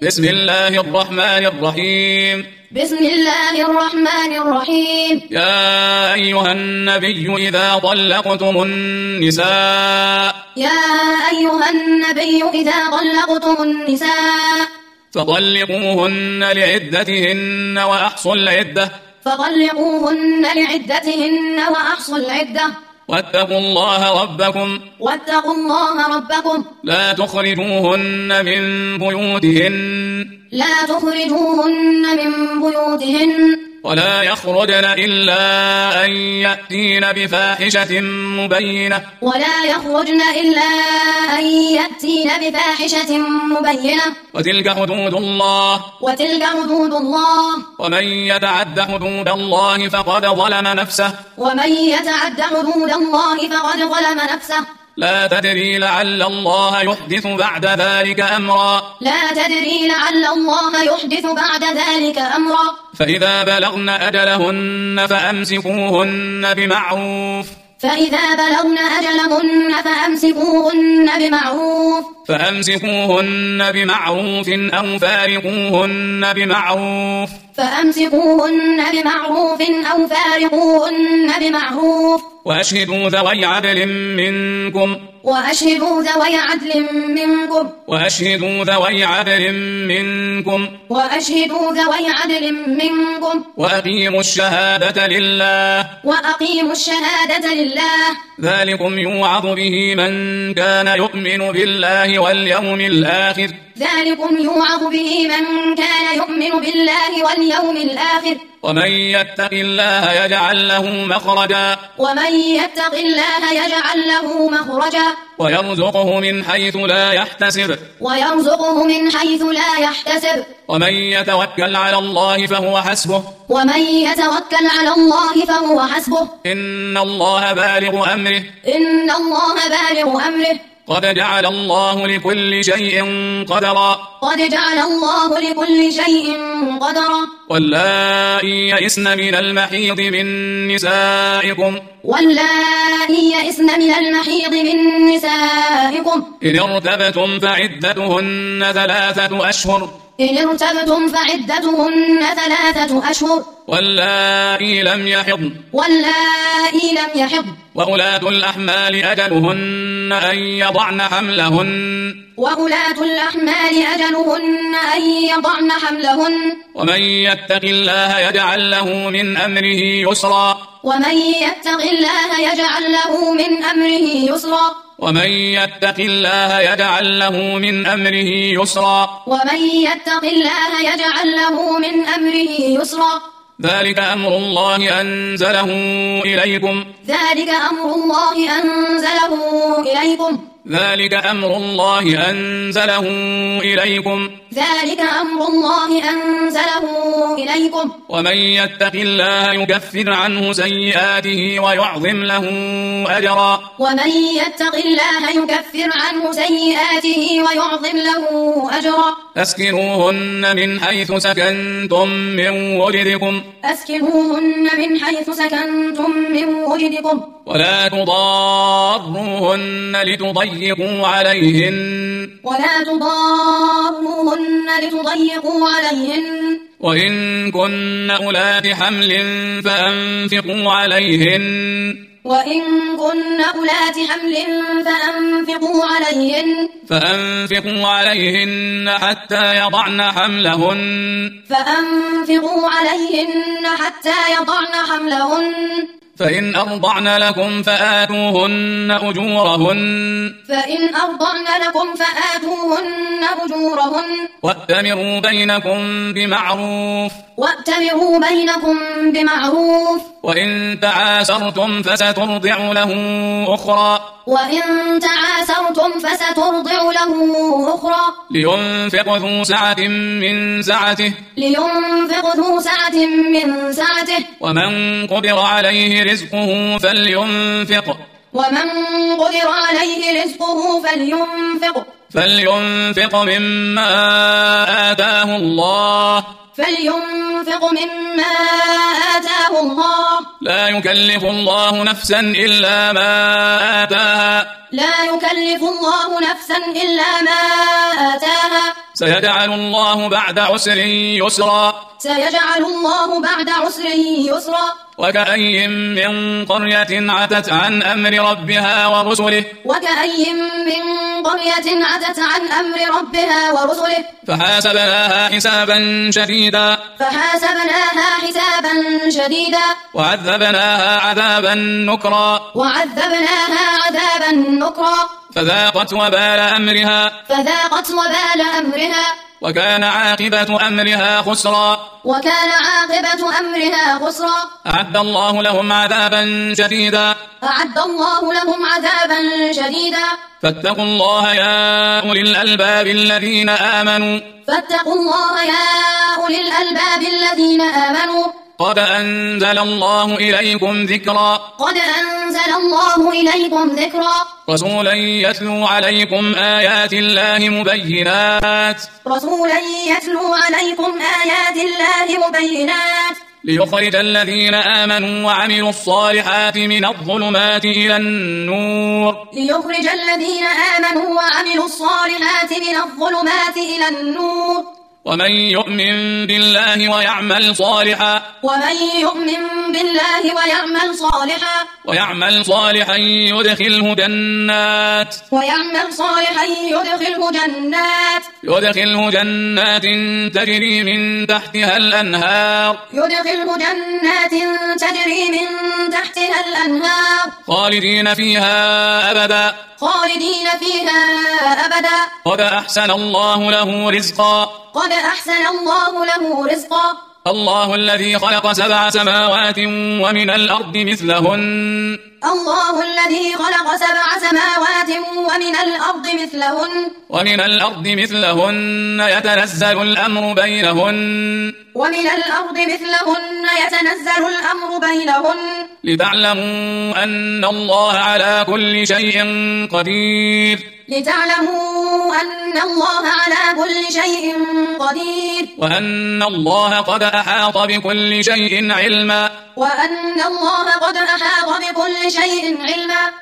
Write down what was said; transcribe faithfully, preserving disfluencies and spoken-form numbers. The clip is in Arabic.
بسم الله الرحمن الرحيم بسم الله الرحمن الرحيم يا أيها النبي إذا طلقتم النساء يا أيها النبي إذا طلقتم النساء فطلقوهن لعدتهن وأحصوا العدة فطلقوهن لعدتهن وأحصوا العدة واتقوا الله ربكم واتقوا الله ربكم لا تخرجوهن من بيوتهن لا تخرجوهن من بيوتهن ولا يخرجن إلا أن يأتين بفاحشة مبينة ولا يخرجن إلا أن يأتين بفاحشة مبينة وتلك حدود الله وتلك حدود الله ومن يتعد حدود الله فقد ظلم نفسه ومن يتعد حدود الله فقد ظلم نفسه لا تدري لعل الله يحدث بعد ذلك أمرا لا تدري لعل الله يحدث بعد ذلك أمرا فإذا بلغن أجلهن فأمسكوهن بمعروف فإذا بلغن أجلهن فأمسكوهن بمعروف فأمسكوهن بمعروف أو فارقوهن بمعروف فأمسكوهن بمعروف أو فارقوهن بمعروف وأشهدوا ذوي عدل منكم وأشهدوا ذوي عدل منكم وأشهدوا ذوي عدل منكم وأشهدوا ذوي عدل منكم وأقيموا الشهادة لله وأقيموا الشهادة لله ذلكم يوعظ به من كان يؤمن بالله واليوم الآخر ذلكم يوعظ به من كان يؤمن بالله واليوم الآخر ومن يتق الله يجعل له مخرجا ومن يتق الله يجعل له مخرجا ويرزقه من حيث لا يحتسب ويرزقه من حيث لا يحتسب ومن يتوكل على الله فهو حسبه ومن يتوكل على الله فهو حسبه إن الله بالغ أمره إن الله بالغ أمره قد جعل الله لكل شيء قدرا قد جعل الله لكل شيء قدرا واللائي يئسن من المحيض من نسائكم واللائي يئسن من المحيض من نسائكم إن ارتبتم فعدتهن ثلاثة أشهر إن ارتبتم فعدتهن ثلاثة أشهر واللائي لم يحضن واللائي لم يحضن وأولاة الأحمال أجلهن أن يضعن حملهن وأولاة الأحمال أجلهن أن يضعن حملهن ومن يتق الله يجعل له من أمره يسرا ومن يتق الله يجعل له من أمره يسرا ومن يتق الله يجعل له من أمره يسرا ومن يتق الله يجعل له من أمره يسرا ذلك أمر الله أنزله إليكم ذلك أمر الله أنزله إليكم ذلك أمر الله أنزله إليكم ذلك أمر الله أنزله إليكم ومن يتق الله يكفر عنه سيئاته ويعظم له أجرا ومن يتق الله يكفر عنه سيئاته ويعظم له أجرا أسكنوهن من حيث سكنتم من وجدكم أسكنوهن من حيث سكنتم من وجدكم ولا تضاروهن لتضيقوا عليهن ولا تضاروهن لتضيقوا عليهن وإن كن أولات حمل فأنفقوا عليهن وإن كن أولات حمل فأنفقوا عليهن فأنفقوا عليهن حتى يضعن حملهن فأنفقوا عليهن حتى يضعن حملهن فإن أرضعن لكم فآتوهن أجورهن فإن أرضعن لكم فآتوهن أجورهن وأتمروا بينكم بمعروف وأتمروا بينكم بمعروف وإن تعاسرتم فسترضع له أخرى وإن تعاسرتم فسترضع له أخرى لينفق ذو سعة من سعته لينفق ذو سعة من سعته ومن قدر عليه رزقه فلينفق ومن قدر عليه رزقه فلينفق فلينفق مما آتاه الله فلينفق مما آتاه الله لا يكلف الله نفسا إلا ما آتاها لا يكلف الله نفسا إلا ما آتاها سيجعل الله بعد عسر يسرا سيجعل الله بعد عسر يسرا وكأي من قرية عتت عن أمر ربها ورسله وكأي من قرية عتت عن أمر ربها ورسله فحاسبناها حسابا شديدا فحاسبناها حسابا شديدا وعذبناها عذابا نكرا وعذبناها عذابا نكرا فذاقت وبال أمرها فذاقت وبال أمرها وكان عاقبة أمرها خسرا وكان عاقبة أمرها خسرا أعد الله لهم عذابا شديدا أعد الله لهم عذابا شديدا فاتقوا الله يا أولي الألباب الذين آمنوا فاتقوا الله يا أولي الألباب الذين آمنوا قد أنزل الله إليكم ذكرا قد أنزل الله إليكم ذكرا رسولا يتلو عليكم آيات الله مبينات رسولا يتلو عليكم آيات الله مبينات ليخرج الذين آمنوا وعملوا الصالحات من الظلمات إلى النور ليخرج الذين آمنوا وعملوا الصالحات من الظلمات إلى النور ومن يؤمن بالله ويعمل صالحا ومن يؤمن بالله ويعمل صالحا ويعمل صالحا يدخله جنات ويعمل صالحا يدخله جنات يدخله جنات تجري من تحتها الأنهار يدخله جنات تجري من تحتها الأنهار خالدين فيها أبدا خالدين فيها أبدا قد أحسن الله له رزقا قد أحسن الله له رزقا الله الذي خلق سبع سماوات ومن الأرض مثلهن الله الذي خلق سبع سماوات ومن الأرض مثلهن ومن الأرض مثلهن يتنزل الأمر بينهن ومن الأرض مثلهن يتنزل الأمر بينهن لتعلموا أن الله على كل شيء قدير لتعلموا أن الله على كل شيء قدير وأن الله قد أحاط بكل شيء علما وأن الله قد أحاط بكل شيء علما